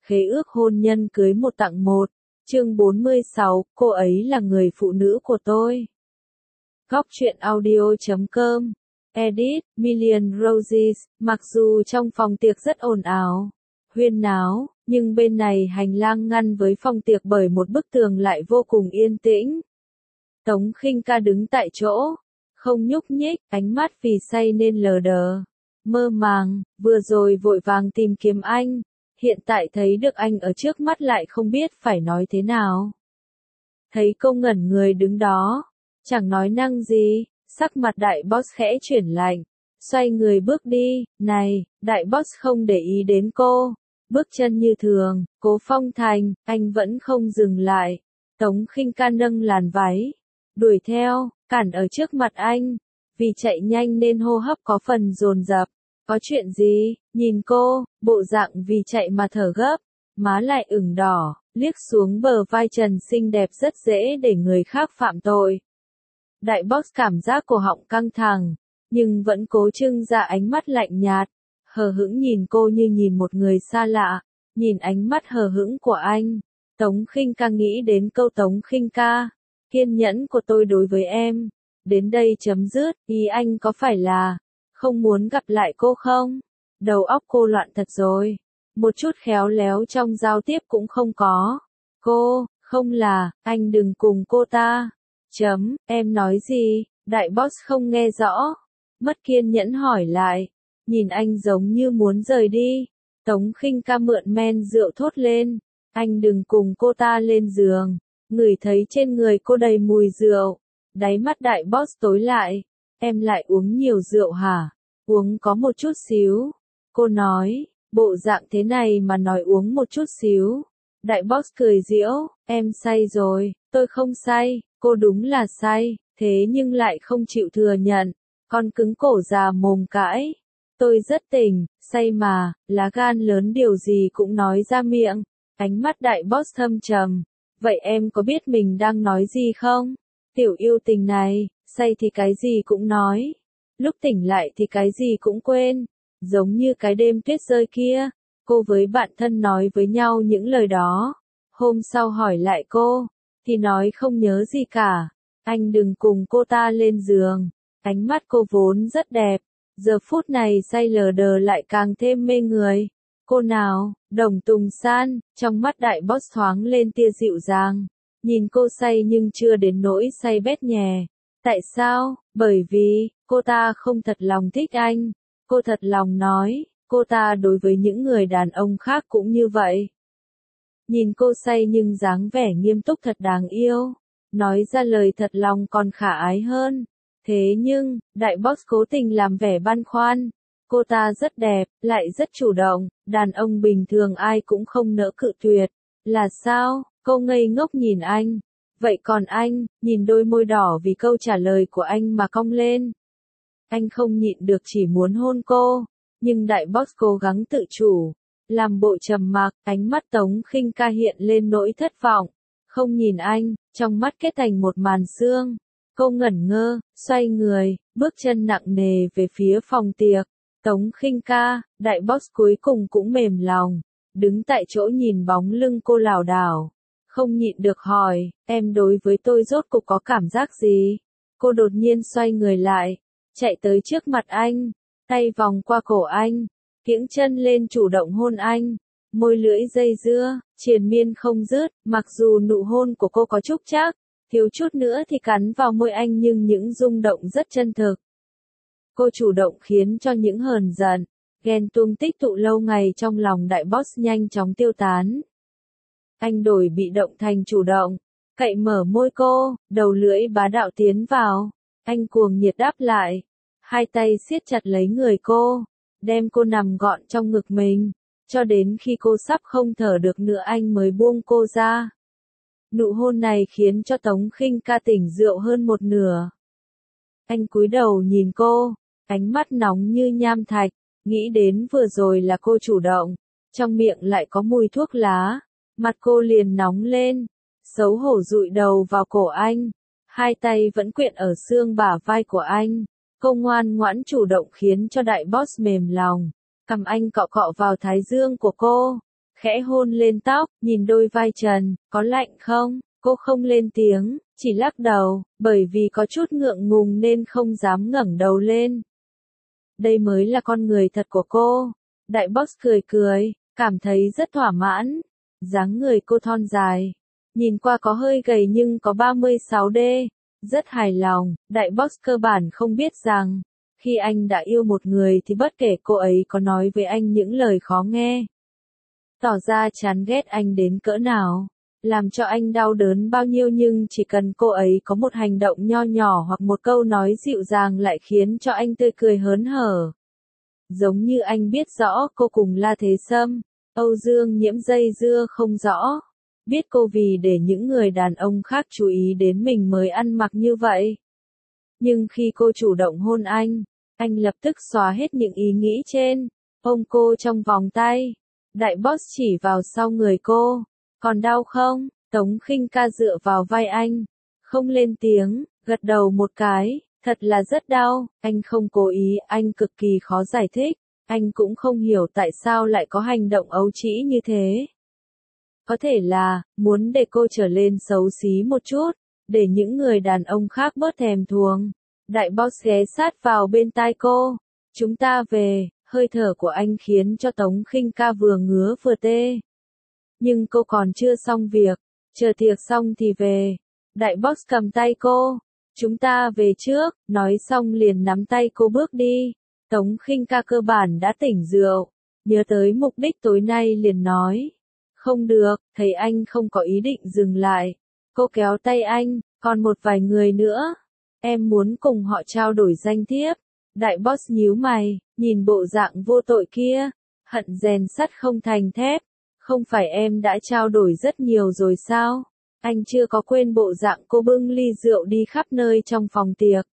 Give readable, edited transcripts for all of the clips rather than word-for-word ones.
Khế ước hôn nhân cưới một tặng một. Chương 46, cô ấy là người phụ nữ của tôi. Góc truyện audio.com. Edit, Million Roses. Mặc dù trong phòng tiệc rất ồn ào, huyên náo, nhưng bên này hành lang ngăn với phòng tiệc bởi một bức tường lại vô cùng yên tĩnh. Tống Khinh Ca đứng tại chỗ, không nhúc nhích, ánh mắt vì say nên lờ đờ, mơ màng, vừa rồi vội vàng tìm kiếm anh, hiện tại thấy được anh ở trước mắt lại không biết phải nói thế nào. Thấy cô ngẩn người đứng đó, chẳng nói năng gì, sắc mặt đại boss khẽ chuyển lạnh, xoay người bước đi. Này, đại boss không để ý đến cô, bước chân như thường. Cố Phong Thành, anh vẫn không dừng lại. Tống Khinh Ca nâng làn váy, đuổi theo, cản ở trước mặt anh. Vì chạy nhanh nên hô hấp có phần dồn dập. Có chuyện gì? Nhìn cô, bộ dạng vì chạy mà thở gấp, má lại ửng đỏ, liếc xuống bờ vai trần xinh đẹp rất dễ để người khác phạm tội. Đại boss cảm giác cổ họng căng thẳng, nhưng vẫn cố trưng ra ánh mắt lạnh nhạt, hờ hững nhìn cô như nhìn một người xa lạ. Nhìn ánh mắt hờ hững của anh, Tống Khinh Ca nghĩ đến câu Tống Khinh Ca, kiên nhẫn của tôi đối với em, đến đây chấm dứt. Ý anh có phải là không muốn gặp lại cô không? Đầu óc cô loạn thật rồi, một chút khéo léo trong giao tiếp cũng không có. Cô, không là, anh đừng cùng cô ta. Em nói gì? Đại boss không nghe rõ, mất kiên nhẫn hỏi lại, nhìn anh giống như muốn rời đi. Tống Khinh Ca mượn men rượu thốt lên, anh đừng cùng cô ta lên giường. Ngửi thấy trên người cô đầy mùi rượu, đáy mắt đại boss tối lại. Em lại uống nhiều rượu hả? Uống có một chút xíu. Cô nói, bộ dạng thế này mà nói uống một chút xíu. Đại boss cười giễu, em say rồi. Tôi không say. Cô đúng là say, thế nhưng lại không chịu thừa nhận. Con cứng cổ già mồm cãi. Tôi rất tỉnh, say mà, lá gan lớn điều gì cũng nói ra miệng. Ánh mắt đại boss thâm trầm. Vậy em có biết mình đang nói gì không? Tiểu yêu tình này, say thì cái gì cũng nói, lúc tỉnh lại thì cái gì cũng quên, giống như cái đêm tuyết rơi kia. Cô với bạn thân nói với nhau những lời đó, hôm sau hỏi lại cô, thì nói không nhớ gì cả. Anh đừng cùng cô ta lên giường. Ánh mắt cô vốn rất đẹp, giờ phút này say lờ đờ lại càng thêm mê người. Cô nào? Đồng Tùng San. Trong mắt đại boss thoáng lên tia dịu dàng, nhìn cô say nhưng chưa đến nỗi say bét nhè. Tại sao? Bởi vì cô ta không thật lòng thích anh. Cô thật lòng nói, cô ta đối với những người đàn ông khác cũng như vậy. Nhìn cô say nhưng dáng vẻ nghiêm túc thật đáng yêu, nói ra lời thật lòng còn khả ái hơn. Thế nhưng, đại boss cố tình làm vẻ băn khoăn. Cô ta rất đẹp, lại rất chủ động, đàn ông bình thường ai cũng không nỡ cự tuyệt. Là sao? Cô ngây ngốc nhìn anh. Vậy còn anh? Nhìn đôi môi đỏ vì câu trả lời của anh mà cong lên. Anh không nhịn được chỉ muốn hôn cô, nhưng đại boss cố gắng tự chủ, làm bộ trầm mặc. Ánh mắt Tống Khinh Ca hiện lên nỗi thất vọng, không nhìn anh, trong mắt kết thành một màn sương. Cô ngẩn ngơ, xoay người, bước chân nặng nề về phía phòng tiệc. Tống Khinh Ca, đại boss cuối cùng cũng mềm lòng, đứng tại chỗ nhìn bóng lưng cô lảo đảo, không nhịn được hỏi, em đối với tôi rốt cục có cảm giác gì? Cô đột nhiên xoay người lại, chạy tới trước mặt anh, tay vòng qua cổ anh, kiễng chân lên chủ động hôn anh, môi lưỡi dây dưa, triền miên không dứt. Mặc dù nụ hôn của cô có chút chắc, thiếu chút nữa thì cắn vào môi anh nhưng những rung động rất chân thực. Cô chủ động khiến cho những hờn giận, ghen tuông tích tụ lâu ngày trong lòng đại boss nhanh chóng tiêu tán. Anh đổi bị động thành chủ động, cậy mở môi cô, đầu lưỡi bá đạo tiến vào. Anh cuồng nhiệt đáp lại, hai tay siết chặt lấy người cô, đem cô nằm gọn trong ngực mình, cho đến khi cô sắp không thở được nữa anh mới buông cô ra. Nụ hôn này khiến cho Tống Khinh Ca tỉnh rượu hơn một nửa. Anh cúi đầu nhìn cô, ánh mắt nóng như nham thạch, nghĩ đến vừa rồi là cô chủ động, trong miệng lại có mùi thuốc lá, mặt cô liền nóng lên, xấu hổ dụi đầu vào cổ anh, hai tay vẫn quyện ở xương bả vai của anh. Cô ngoan ngoãn chủ động khiến cho đại boss mềm lòng, cầm anh cọ cọ vào thái dương của cô, khẽ hôn lên tóc, nhìn đôi vai trần, có lạnh không? Cô không lên tiếng, chỉ lắc đầu, bởi vì có chút ngượng ngùng nên không dám ngẩng đầu lên. Đây mới là con người thật của cô. Đại boss cười cười, cảm thấy rất thỏa mãn. Dáng người cô thon dài, nhìn qua có hơi gầy nhưng có 36D, rất hài lòng. Đại boss cơ bản không biết rằng, khi anh đã yêu một người thì bất kể cô ấy có nói với anh những lời khó nghe, tỏ ra chán ghét anh đến cỡ nào, làm cho anh đau đớn bao nhiêu, nhưng chỉ cần cô ấy có một hành động nho nhỏ hoặc một câu nói dịu dàng lại khiến cho anh tươi cười hớn hở. Giống như anh biết rõ cô cùng La Thế Sâm, Âu Dương Nhiễm dây dưa không rõ. Biết cô vì để những người đàn ông khác chú ý đến mình mới ăn mặc như vậy. Nhưng khi cô chủ động hôn anh lập tức xóa hết những ý nghĩ trên, ôm cô trong vòng tay. Đại boss chỉ vào sau người cô. Còn đau không? Tống Khinh Ca dựa vào vai anh, không lên tiếng, gật đầu một cái, thật là rất đau. Anh không cố ý, anh cực kỳ khó giải thích. Anh cũng không hiểu tại sao lại có hành động ấu trĩ như thế. Có thể là, muốn để cô trở lên xấu xí một chút, để những người đàn ông khác bớt thèm thuồng. Đại boss ghé sát vào bên tai cô. Chúng ta về. Hơi thở của anh khiến cho Tống Khinh Ca vừa ngứa vừa tê. Nhưng cô còn chưa xong việc, chờ tiệc xong thì về. Đại boss cầm tay cô. Chúng ta về trước, nói xong liền nắm tay cô bước đi. Tống Khinh Ca cơ bản đã tỉnh rượu, nhớ tới mục đích tối nay liền nói. Không được, thấy anh không có ý định dừng lại. Cô kéo tay anh, còn một vài người nữa. Em muốn cùng họ trao đổi danh thiếp. Đại boss nhíu mày, nhìn bộ dạng vô tội kia. Hận rèn sắt không thành thép. Không phải em đã trao đổi rất nhiều rồi sao? Anh chưa có quên bộ dạng cô bưng ly rượu đi khắp nơi trong phòng tiệc.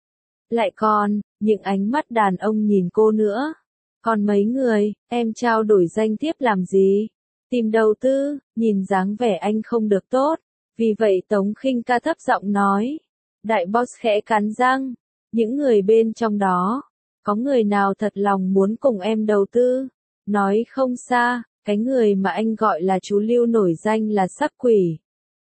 Lại còn, những ánh mắt đàn ông nhìn cô nữa. Còn mấy người, em trao đổi danh thiếp làm gì? Tìm đầu tư, nhìn dáng vẻ anh không được tốt. Vì vậy Tống Khinh Ca thấp giọng nói. Đại boss khẽ cắn răng. Những người bên trong đó, có người nào thật lòng muốn cùng em đầu tư? Nói không xa, cái người mà anh gọi là chú Lưu nổi danh là Sắc Quỷ.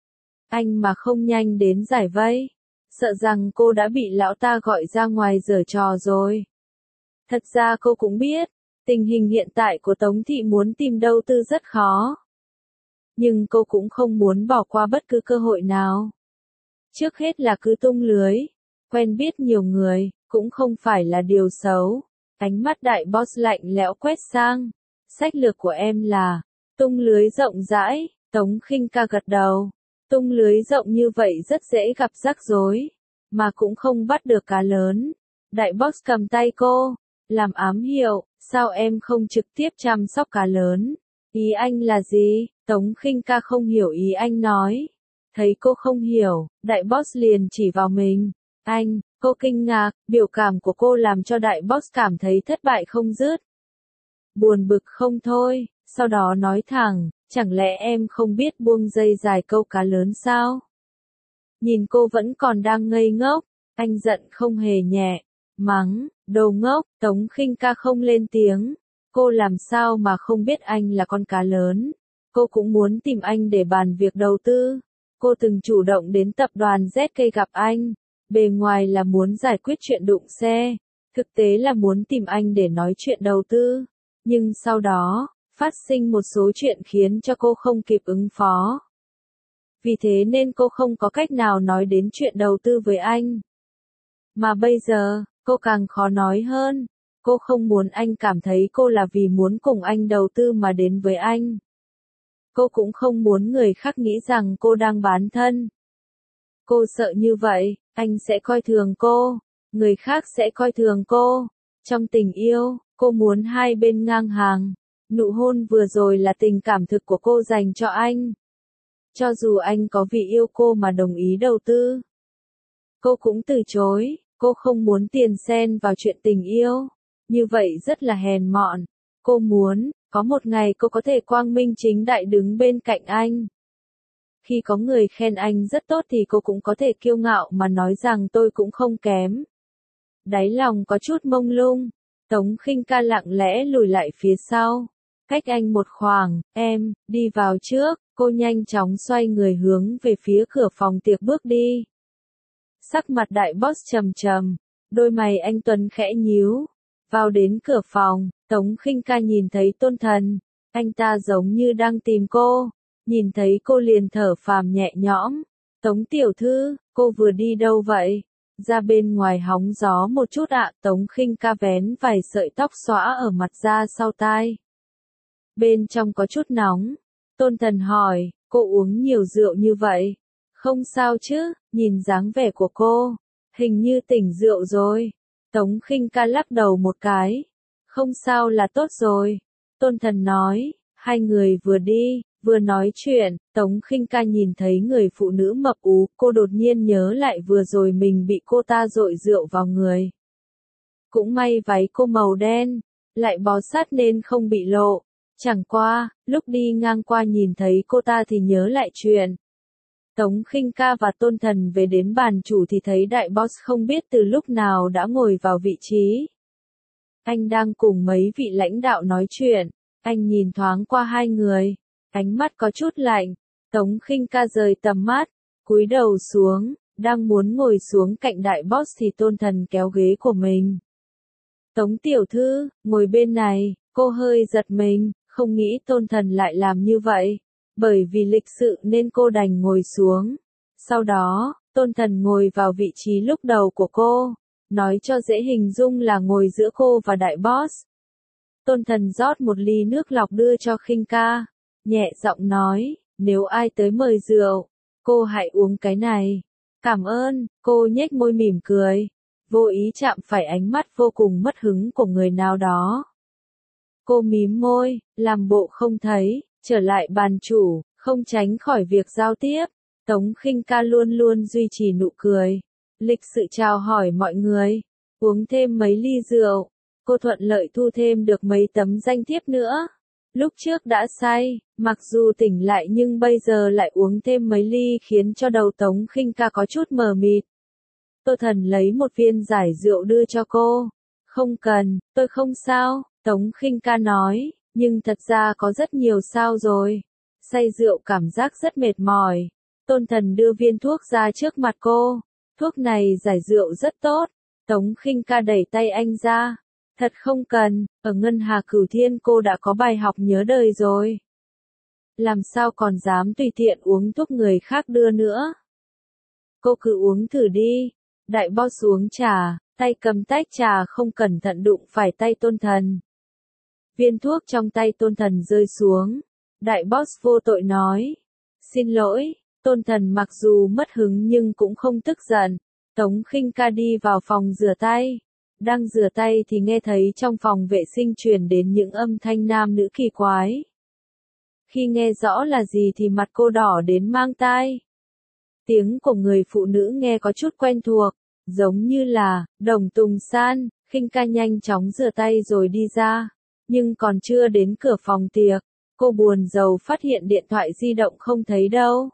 Anh mà không nhanh đến giải vây, sợ rằng cô đã bị lão ta gọi ra ngoài giở trò rồi. Thật ra cô cũng biết, tình hình hiện tại của Tống Thị muốn tìm đầu tư rất khó. Nhưng cô cũng không muốn bỏ qua bất cứ cơ hội nào. Trước hết là cứ tung lưới, quen biết nhiều người, cũng không phải là điều xấu. Ánh mắt đại boss lạnh lẽo quét sang. Sách lược của em là, tung lưới rộng rãi. Tống Khinh Ca gật đầu. Tung lưới rộng như vậy rất dễ gặp rắc rối, mà cũng không bắt được cá lớn. Đại boss cầm tay cô, làm ám hiệu, sao em không trực tiếp chăm sóc cá lớn? Ý anh là gì? Tống Khinh Ca không hiểu ý anh nói. Thấy cô không hiểu, đại boss liền chỉ vào mình. Anh, cô kinh ngạc, biểu cảm của cô làm cho đại boss cảm thấy thất bại không dứt. Buồn bực không thôi, sau đó nói thẳng, chẳng lẽ em không biết buông dây dài câu cá lớn sao? Nhìn cô vẫn còn đang ngây ngốc, anh giận không hề nhẹ, mắng, đồ ngốc. Tống Khinh Ca không lên tiếng. Cô làm sao mà không biết anh là con cá lớn? Cô cũng muốn tìm anh để bàn việc đầu tư. Cô từng chủ động đến tập đoàn ZK gặp anh. Bề ngoài là muốn giải quyết chuyện đụng xe, thực tế là muốn tìm anh để nói chuyện đầu tư. Nhưng sau đó, phát sinh một số chuyện khiến cho cô không kịp ứng phó. Vì thế nên cô không có cách nào nói đến chuyện đầu tư với anh. Mà bây giờ, cô càng khó nói hơn. Cô không muốn anh cảm thấy cô là vì muốn cùng anh đầu tư mà đến với anh. Cô cũng không muốn người khác nghĩ rằng cô đang bán thân. Cô sợ như vậy, anh sẽ coi thường cô, người khác sẽ coi thường cô. Trong tình yêu, cô muốn hai bên ngang hàng. Nụ hôn vừa rồi là tình cảm thực của cô dành cho anh. Cho dù anh có vì yêu cô mà đồng ý đầu tư, cô cũng từ chối. Cô không muốn tiền xen vào chuyện tình yêu. Như vậy rất là hèn mọn. Cô muốn, có một ngày cô có thể quang minh chính đại đứng bên cạnh anh. Khi có người khen anh rất tốt thì cô cũng có thể kiêu ngạo mà nói rằng tôi cũng không kém. Đáy lòng có chút mông lung. Tống Khinh Ca lặng lẽ lùi lại phía sau. Cách anh một khoảng, em, đi vào trước, cô nhanh chóng xoay người hướng về phía cửa phòng tiệc bước đi. Sắc mặt đại boss trầm trầm, đôi mày anh Tuấn khẽ nhíu. Vào đến cửa phòng, Tống Khinh Ca nhìn thấy Tôn Thần, anh ta giống như đang tìm cô, nhìn thấy cô liền thở phào nhẹ nhõm. Tống tiểu thư, cô vừa đi đâu vậy? Ra bên ngoài hóng gió một chút ạ. Tống Khinh Ca vén vài sợi tóc xõa ở mặt ra sau tai. Bên trong có chút nóng. Tôn Thần hỏi, cô uống nhiều rượu như vậy? Không sao chứ, nhìn dáng vẻ của cô, hình như tỉnh rượu rồi. Tống Khinh Ca lắc đầu một cái. Không sao là tốt rồi. Tôn Thần nói, hai người vừa đi, vừa nói chuyện, Tống Khinh Ca nhìn thấy người phụ nữ mập ú, cô đột nhiên nhớ lại vừa rồi mình bị cô ta dội rượu vào người. Cũng may váy cô màu đen, lại bó sát nên không bị lộ. Chẳng qua, lúc đi ngang qua nhìn thấy cô ta thì nhớ lại chuyện. Tống Khinh Ca và Tôn Thần về đến bàn chủ thì thấy đại boss không biết từ lúc nào đã ngồi vào vị trí. Anh đang cùng mấy vị lãnh đạo nói chuyện, anh nhìn thoáng qua hai người, ánh mắt có chút lạnh. Tống Khinh Ca rời tầm mắt, cúi đầu xuống, đang muốn ngồi xuống cạnh đại boss thì Tôn Thần kéo ghế của mình. Tống tiểu thư, ngồi bên này, cô hơi giật mình, không nghĩ Tôn Thần lại làm như vậy. Bởi vì lịch sự nên cô đành ngồi xuống. Sau đó, Tôn Thần ngồi vào vị trí lúc đầu của cô, nói cho dễ hình dung là ngồi giữa cô và đại boss. Tôn Thần rót một ly nước lọc đưa cho Khinh Ca, nhẹ giọng nói, nếu ai tới mời rượu, cô hãy uống cái này. Cảm ơn, cô nhếch môi mỉm cười, vô ý chạm phải ánh mắt vô cùng mất hứng của người nào đó. Cô mím môi, làm bộ không thấy. Trở lại bàn chủ, không tránh khỏi việc giao tiếp, Tống Khinh Ca luôn luôn duy trì nụ cười, lịch sự chào hỏi mọi người, uống thêm mấy ly rượu, cô thuận lợi thu thêm được mấy tấm danh thiếp nữa. Lúc trước đã say, mặc dù tỉnh lại nhưng bây giờ lại uống thêm mấy ly khiến cho đầu Tống Khinh Ca có chút mờ mịt. Tô Thần lấy một viên giải rượu đưa cho cô. Không cần, tôi không sao, Tống Khinh Ca nói. Nhưng thật ra có rất nhiều sao rồi. Say rượu cảm giác rất mệt mỏi. Tôn Thần đưa viên thuốc ra trước mặt cô. Thuốc này giải rượu rất tốt. Tống Khinh Ca đẩy tay anh ra. Thật không cần, ở Ngân Hà Cửu Thiên cô đã có bài học nhớ đời rồi. Làm sao còn dám tùy tiện uống thuốc người khác đưa nữa. Cô cứ uống thử đi. Đại boss uống trà, tay cầm tách trà không cẩn thận đụng phải tay Tôn Thần. Viên thuốc trong tay Tôn Thần rơi xuống. Đại boss vô tội nói. Xin lỗi, Tôn Thần mặc dù mất hứng nhưng cũng không tức giận. Tống Khinh Ca đi vào phòng rửa tay. Đang rửa tay thì nghe thấy trong phòng vệ sinh truyền đến những âm thanh nam nữ kỳ quái. Khi nghe rõ là gì thì mặt cô đỏ đến mang tai. Tiếng của người phụ nữ nghe có chút quen thuộc, giống như là, Đồng Tùng San. Khinh Ca nhanh chóng rửa tay rồi đi ra. Nhưng còn chưa đến cửa phòng tiệc, cô buồn rầu phát hiện điện thoại di động không thấy đâu.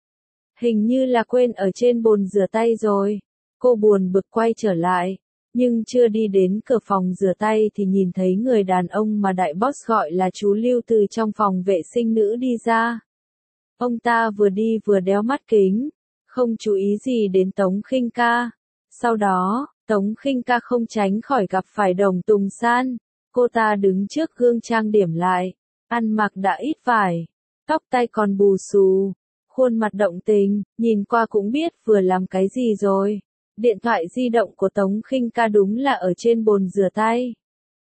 Hình như là quên ở trên bồn rửa tay rồi. Cô buồn bực quay trở lại, nhưng chưa đi đến cửa phòng rửa tay thì nhìn thấy người đàn ông mà đại boss gọi là chú Lưu từ trong phòng vệ sinh nữ đi ra. Ông ta vừa đi vừa đeo mắt kính, không chú ý gì đến Tống Khinh Ca. Sau đó, Tống Khinh Ca không tránh khỏi gặp phải Đồng Tùng San. Cô ta đứng trước gương trang điểm lại, ăn mặc đã ít vải, tóc tai còn bù xù, khuôn mặt động tình, nhìn qua cũng biết vừa làm cái gì rồi. Điện thoại di động của Tống Khinh Ca đúng là ở trên bồn rửa tay.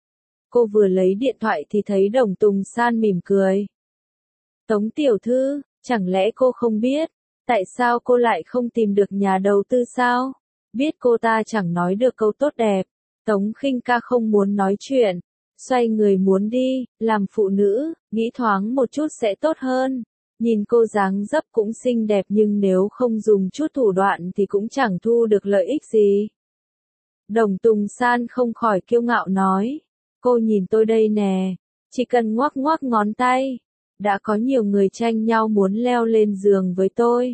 Cô vừa lấy điện thoại thì thấy Đồng Tùng San mỉm cười. Tống tiểu thư, chẳng lẽ cô không biết, tại sao cô lại không tìm được nhà đầu tư sao? Biết cô ta chẳng nói được câu tốt đẹp, Tống Khinh Ca không muốn nói chuyện. Xoay người muốn đi, làm phụ nữ, nghĩ thoáng một chút sẽ tốt hơn. Nhìn cô dáng dấp cũng xinh đẹp nhưng nếu không dùng chút thủ đoạn thì cũng chẳng thu được lợi ích gì. Đồng Tùng San không khỏi kiêu ngạo nói. Cô nhìn tôi đây nè, chỉ cần ngoắc ngoắc ngón tay. Đã có nhiều người tranh nhau muốn leo lên giường với tôi.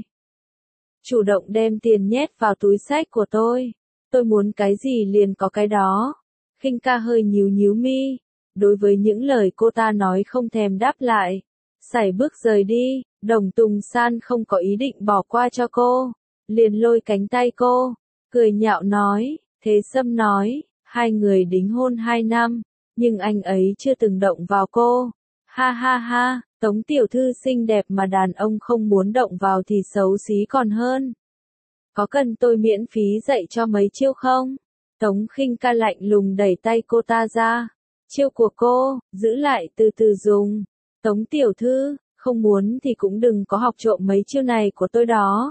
Chủ động đem tiền nhét vào túi xách của tôi. Tôi muốn cái gì liền có cái đó. Khinh Ca hơi nhíu nhíu mi. đối với những lời cô ta nói không thèm đáp lại. Sải bước rời đi, Đồng Tùng San không có ý định bỏ qua cho cô, liền lôi cánh tay cô, cười nhạo nói, Thế Sâm nói, hai người đính hôn 2 năm, nhưng anh ấy chưa từng động vào cô. Ha ha ha, Tống tiểu thư xinh đẹp mà đàn ông không muốn động vào thì xấu xí còn hơn. Có cần tôi miễn phí dạy cho mấy chiêu không? Tống Khinh Ca lạnh lùng đẩy tay cô ta ra. Chiêu của cô, giữ lại từ từ dùng. Tống tiểu thư, không muốn thì cũng đừng có học trộm mấy chiêu này của tôi đó.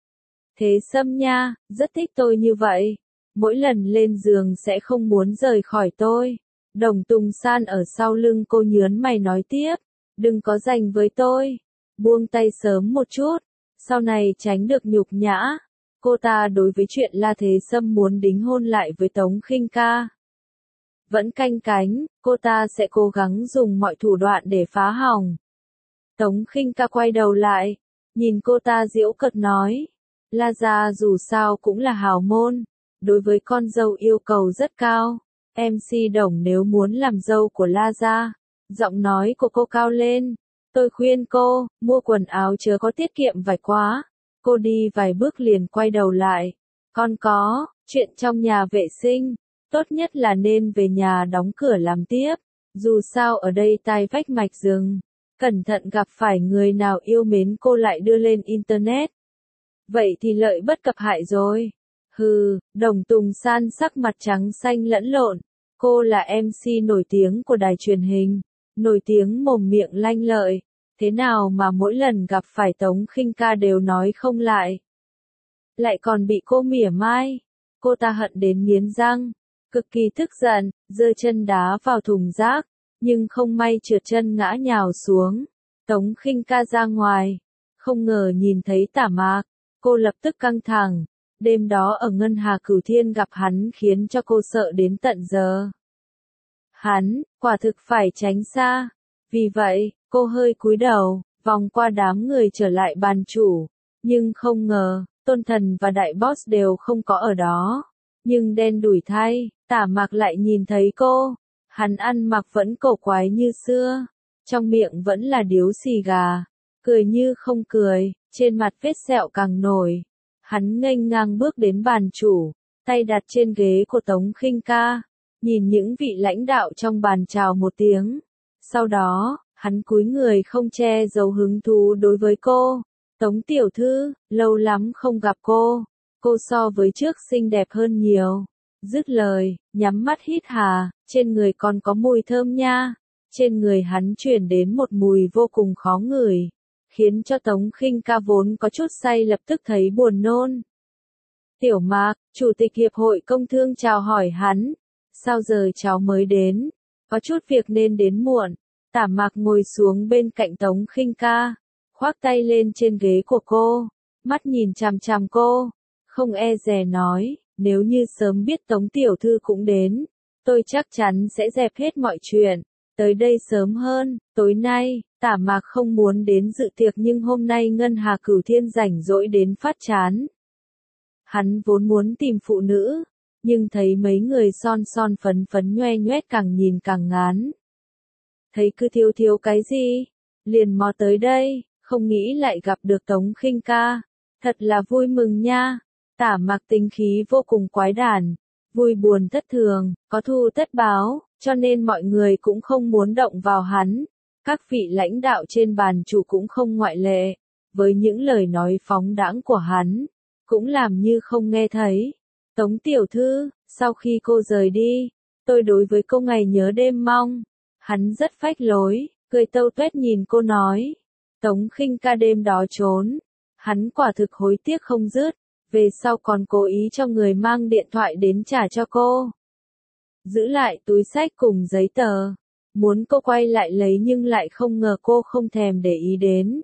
Thế Sâm nha, rất thích tôi như vậy. Mỗi lần lên giường sẽ không muốn rời khỏi tôi. Đồng Tùng San ở sau lưng cô nhớn mày nói tiếp. Đừng có giành với tôi. Buông tay sớm một chút. Sau này tránh được nhục nhã. Cô ta đối với chuyện La Thế Sâm muốn đính hôn lại với Tống Khinh Ca vẫn canh cánh, cô ta sẽ cố gắng dùng mọi thủ đoạn để phá hỏng. Tống Khinh Ca quay đầu lại, nhìn cô ta giễu cợt nói, La gia dù sao cũng là hào môn, đối với con dâu yêu cầu rất cao. MC Đồng nếu muốn làm dâu của La gia, giọng nói của cô cao lên, tôi khuyên cô, mua quần áo chớ có tiết kiệm vài quá. Cô đi vài bước liền quay đầu lại, còn có, chuyện trong nhà vệ sinh, tốt nhất là nên về nhà đóng cửa làm tiếp, dù sao ở đây tai vách mạch rừng, cẩn thận gặp phải người nào yêu mến cô lại đưa lên Internet. Vậy thì lợi bất cập hại rồi. Hừ, Đồng Tùng San sắc mặt trắng xanh lẫn lộn, cô là MC nổi tiếng của đài truyền hình, nổi tiếng mồm miệng lanh lợi. Thế nào mà mỗi lần gặp phải Tống Khinh Ca đều nói không lại. Lại còn bị cô mỉa mai. Cô ta hận đến nghiến răng. Cực kỳ tức giận, giơ chân đá vào thùng rác. Nhưng không may trượt chân ngã nhào xuống. Tống Khinh Ca ra ngoài. Không ngờ nhìn thấy Tả Mạc. Cô lập tức căng thẳng. Đêm đó ở Ngân Hà Cửu Thiên gặp hắn khiến cho cô sợ đến tận giờ. Hắn, quả thực phải tránh xa. Vì vậy, cô hơi cúi đầu, vòng qua đám người trở lại bàn chủ. Nhưng không ngờ, Tôn Thần và Đại Boss đều không có ở đó. Nhưng đen đủi thay, Tả Mạc lại nhìn thấy cô. Hắn ăn mặc vẫn cổ quái như xưa. Trong miệng vẫn là điếu xì gà. Cười như không cười, trên mặt vết sẹo càng nổi. Hắn nghênh ngang bước đến bàn chủ, tay đặt trên ghế của Tống Khinh Ca. Nhìn những vị lãnh đạo trong bàn chào một tiếng. Sau đó, hắn cúi người không che giấu hứng thú đối với cô. Tống tiểu thư, lâu lắm không gặp cô. Cô so với trước xinh đẹp hơn nhiều. Dứt lời, nhắm mắt hít hà, trên người còn có mùi thơm nha. Trên người hắn truyền đến một mùi vô cùng khó ngửi. Khiến cho Tống Khinh Ca vốn có chút say lập tức thấy buồn nôn. Tiểu Mạc, Chủ tịch Hiệp hội Công thương chào hỏi hắn. Sao giờ cháu mới đến? Có chút việc nên đến muộn. Tả Mạc ngồi xuống bên cạnh Tống Khinh Ca, khoác tay lên trên ghế của cô, mắt nhìn chằm chằm cô, không e dè nói, nếu như sớm biết Tống tiểu thư cũng đến, tôi chắc chắn sẽ dẹp hết mọi chuyện, tới đây sớm hơn. Tối nay, Tả Mạc không muốn đến dự tiệc nhưng hôm nay Ngân Hà Cửu Thiên rảnh rỗi đến phát chán. Hắn vốn muốn tìm phụ nữ, nhưng thấy mấy người son son phấn phấn nhoe nhoét càng nhìn càng ngán. Thấy cứ thiếu thiếu cái gì, liền mò tới đây, không nghĩ lại gặp được Tống Khinh Ca. Thật là vui mừng nha. Tả Mạc tính khí vô cùng quái đản, vui buồn thất thường, có thù tất báo, cho nên mọi người cũng không muốn động vào hắn. Các vị lãnh đạo trên bàn chủ cũng không ngoại lệ, với những lời nói phóng đãng của hắn, cũng làm như không nghe thấy. Tống tiểu thư, sau khi cô rời đi, tôi đối với cô ngày nhớ đêm mong. Hắn rất phách lối, cười tâu tuét nhìn cô nói. Tống Khinh Ca đêm đó trốn. Hắn quả thực hối tiếc không dứt, về sau còn cố ý cho người mang điện thoại đến trả cho cô. Giữ lại túi xách cùng giấy tờ. Muốn cô quay lại lấy nhưng lại không ngờ cô không thèm để ý đến.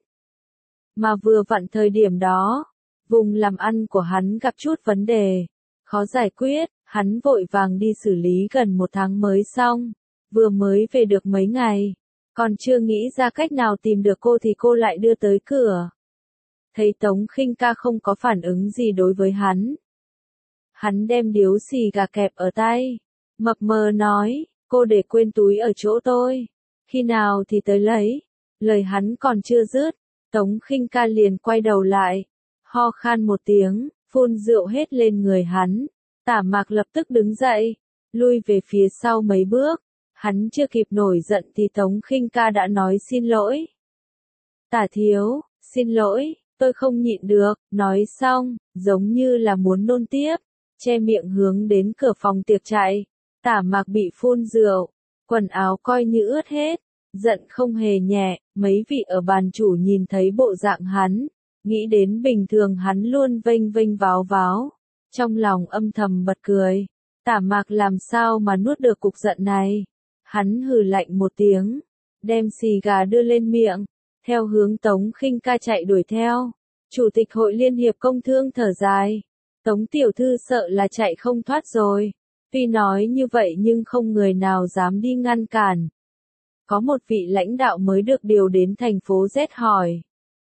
Mà vừa vặn thời điểm đó, vùng làm ăn của hắn gặp chút vấn đề, khó giải quyết, hắn vội vàng đi xử lý gần 1 tháng mới xong. Vừa mới về được mấy ngày, còn chưa nghĩ ra cách nào tìm được cô thì cô lại đưa tới cửa. Thấy Tống Khinh Ca không có phản ứng gì đối với hắn. Hắn đem điếu xì gà kẹp ở tay, mập mờ nói, cô để quên túi ở chỗ tôi. Khi nào thì tới lấy? Lời hắn còn chưa dứt, Tống Khinh Ca liền quay đầu lại, ho khan một tiếng, phun rượu hết lên người hắn. Tả Mạc lập tức đứng dậy, lui về phía sau mấy bước. Hắn chưa kịp nổi giận thì Tống Khinh Ca đã nói xin lỗi. Tả thiếu, xin lỗi, tôi không nhịn được, nói xong, giống như là muốn nôn tiếp, che miệng hướng đến cửa phòng tiệc chạy. Tả Mạc bị phun rượu, quần áo coi như ướt hết, giận không hề nhẹ, mấy vị ở bàn chủ nhìn thấy bộ dạng hắn, nghĩ đến bình thường hắn luôn vênh vênh váo váo, trong lòng âm thầm bật cười. Tả Mạc làm sao mà nuốt được cục giận này? Hắn hừ lạnh một tiếng, đem xì gà đưa lên miệng, theo hướng Tống Khinh Ca chạy đuổi theo. Chủ tịch Hội Liên hiệp Công thương thở dài, Tống tiểu thư sợ là chạy không thoát rồi. Tuy nói như vậy nhưng không người nào dám đi ngăn cản. Có một vị lãnh đạo mới được điều đến thành phố Z hỏi.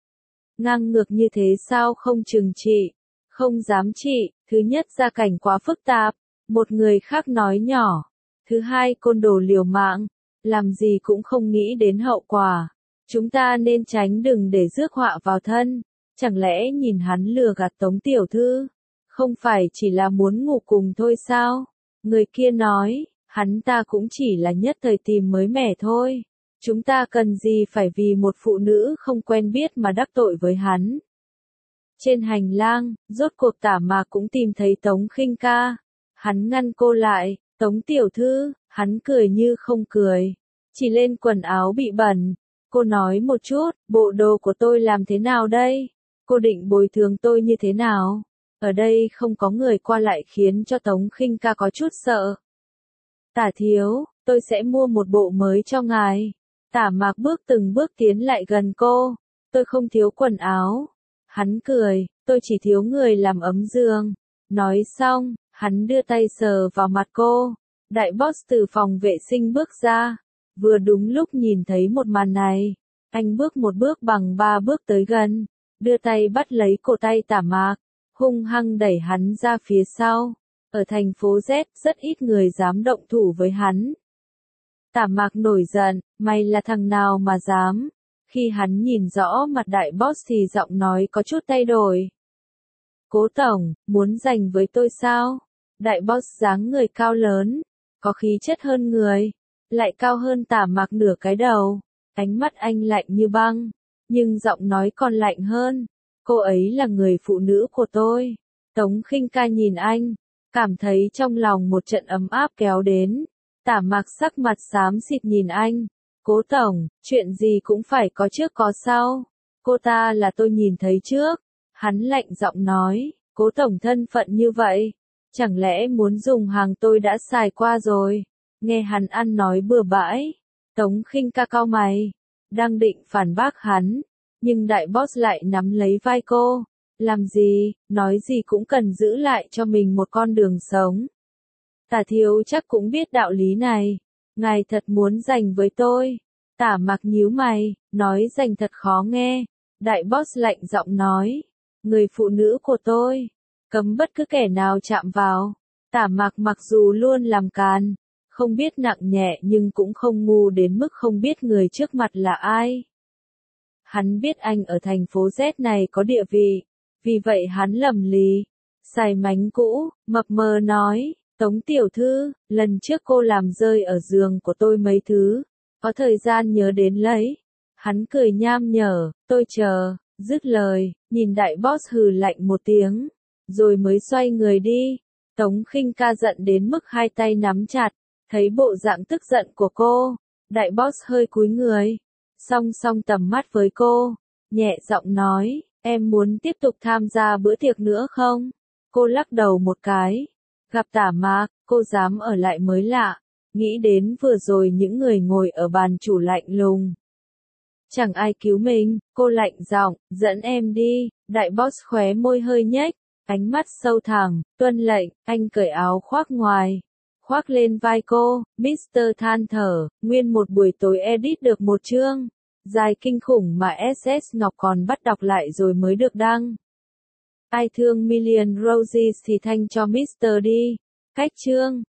Ngang ngược như thế sao không trừng trị? Không dám trị, thứ nhất gia cảnh quá phức tạp, một người khác nói nhỏ. Thứ hai côn đồ liều mạng, làm gì cũng không nghĩ đến hậu quả. Chúng ta nên tránh đừng để rước họa vào thân. Chẳng lẽ nhìn hắn lừa gạt Tống tiểu thư? Không phải chỉ là muốn ngủ cùng thôi sao? Người kia nói, hắn ta cũng chỉ là nhất thời tìm mới mẻ thôi. Chúng ta cần gì phải vì một phụ nữ không quen biết mà đắc tội với hắn. Trên hành lang, rốt cuộc Tả Mạc cũng tìm thấy Tống Khinh Ca. Hắn ngăn cô lại, Tống tiểu thư, hắn cười như không cười. Chỉ lên quần áo bị bẩn. Cô nói một chút, bộ đồ của tôi làm thế nào đây? Cô định bồi thường tôi như thế nào? Ở đây không có người qua lại khiến cho Tống Khinh Ca có chút sợ. Tả thiếu, tôi sẽ mua một bộ mới cho ngài. Tả Mạc bước từng bước tiến lại gần cô. Tôi không thiếu quần áo. Hắn cười, tôi chỉ thiếu người làm ấm giường. Nói xong, hắn đưa tay sờ vào mặt cô. Đại boss từ phòng vệ sinh bước ra. Vừa đúng lúc nhìn thấy một màn này. Anh bước một bước bằng 3 bước tới gần. Đưa tay bắt lấy cổ tay Tả Mạc. Hung hăng đẩy hắn ra phía sau. Ở thành phố Z, rất ít người dám động thủ với hắn. Tả Mạc nổi giận, mày là thằng nào mà dám? Khi hắn nhìn rõ mặt đại boss thì giọng nói có chút thay đổi. Cố tổng, muốn giành với tôi sao? Đại boss dáng người cao lớn, có khí chất hơn người, lại cao hơn Tả Mạc nửa cái đầu. Ánh mắt anh lạnh như băng, nhưng giọng nói còn lạnh hơn. Cô ấy là người phụ nữ của tôi. Tống Khinh Ca nhìn anh, cảm thấy trong lòng một trận ấm áp kéo đến. Tả Mạc sắc mặt xám xịt nhìn anh. Cố tổng, chuyện gì cũng phải có trước có sau. Cô ta là tôi nhìn thấy trước. Hắn lạnh giọng nói, cố tổng thân phận như vậy. Chẳng lẽ muốn dùng hàng tôi đã xài qua rồi. Nghe hắn ăn nói bừa bãi. Tống Khinh Ca cau mày. Đang định phản bác hắn. Nhưng đại boss lại nắm lấy vai cô. Làm gì, nói gì cũng cần giữ lại cho mình một con đường sống. Tả thiếu chắc cũng biết đạo lý này. Ngài thật muốn giành với tôi. Tả Mạc nhíu mày, nói giành thật khó nghe. Đại boss lạnh giọng nói. Người phụ nữ của tôi. Cấm bất cứ kẻ nào chạm vào. Tả Mạc mặc dù luôn làm càn. Không biết nặng nhẹ nhưng cũng không ngu đến mức không biết người trước mặt là ai. Hắn biết anh ở thành phố Z này có địa vị. Vì vậy hắn lầm lì. Xài mánh cũ, mập mờ nói. Tống tiểu thư, lần trước cô làm rơi ở giường của tôi mấy thứ. Có thời gian nhớ đến lấy. Hắn cười nham nhở, tôi chờ. Dứt lời, nhìn đại boss hừ lạnh một tiếng. Rồi mới xoay người đi. Tống Khinh Ca giận đến mức hai tay nắm chặt. Thấy bộ dạng tức giận của cô. Đại boss hơi cúi người. Song song tầm mắt với cô. Nhẹ giọng nói, em muốn tiếp tục tham gia bữa tiệc nữa không? Cô lắc đầu một cái. Gặp Tả Mạc, cô dám ở lại mới lạ. Nghĩ đến vừa rồi những người ngồi ở bàn chủ lạnh lùng. Chẳng ai cứu mình, cô lạnh giọng, dẫn em đi. Đại boss khóe môi hơi nhếch, ánh mắt sâu thẳm, tuân lệnh, anh cởi áo khoác ngoài. Khoác lên vai cô, Mr. than thở, nguyên một buổi tối edit được một chương. Dài kinh khủng mà SS Ngọc còn bắt đọc lại rồi mới được đăng. Ai thương Million Roses thì thanh cho Mr. đi. Cách chương.